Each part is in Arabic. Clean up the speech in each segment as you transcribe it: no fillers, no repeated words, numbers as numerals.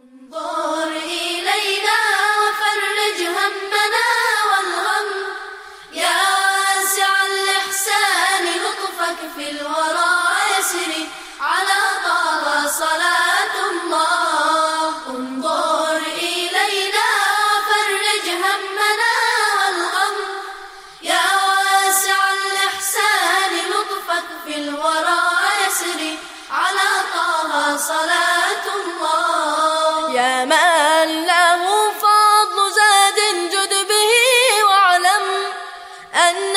انظر إلينا وفرج همنا والغم، يا واسع الإحسان لطفك في الورى يسري، على طه صلاة الله. انظر إلينا وفرج همنا والغم، يا واسع الإحسان لطفك في الورى يسري، على طه صلاة الله. يا من له فضل زاد جد به واعلم أن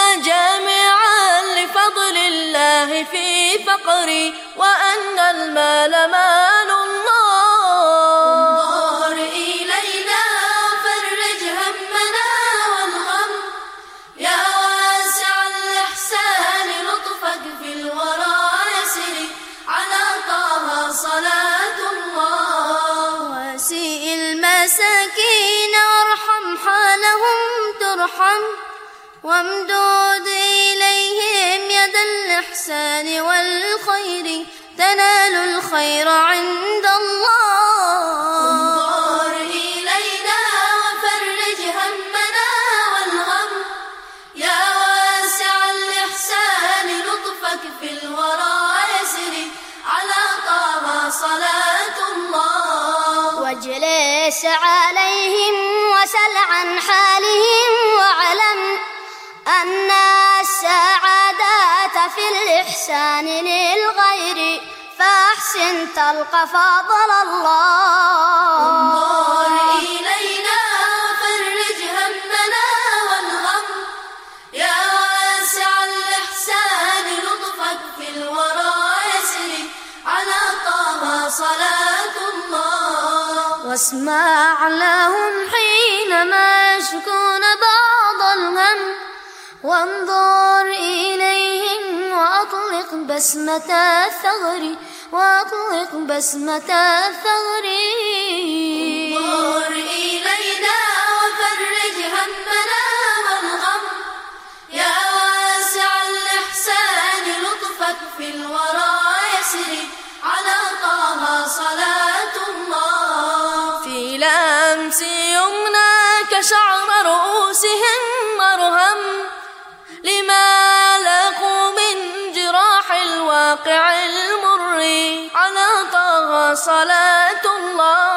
جامعا لفضل الله في فقري، وأن المال مال الله. انظر إلينا وفرج همنا والغم، يا واسع الإحسان لطفك في الورى يسري، على طه صلاة الله. واسئ المساكين وارحم حالهم ترحم، وامدد إليهم يد الإحسان والخير، تنال الخير عند الله. انظر إلينا وفرج همنا والغم، يا واسع الإحسان لطفك في الورى يسري، على طه صلاة الله. واجلس عليهم وسل عن حالهم، واعلم أن السعادة في الإحسان للغير، فأحسن تلقى فضل الله. انظر إلينا وفرج همنا والغم، يا واسع الإحسان لطفك في الورى يسري، على طه صلاة الله. واسمع لهم حينما يشكون بعض الهم، وانظر إليهم وأطلق بسمة الثغر، وأطلق بسمة الثغر. انظر إلينا وفرج همنا والغم، يا واسع الإحسان لطفك في الورى يسري، على طه صلاة الله. في لمس يمناك شعر رؤوسهم مرهم، لما لقوا من جراح الواقع المر، على طه صلاة الله.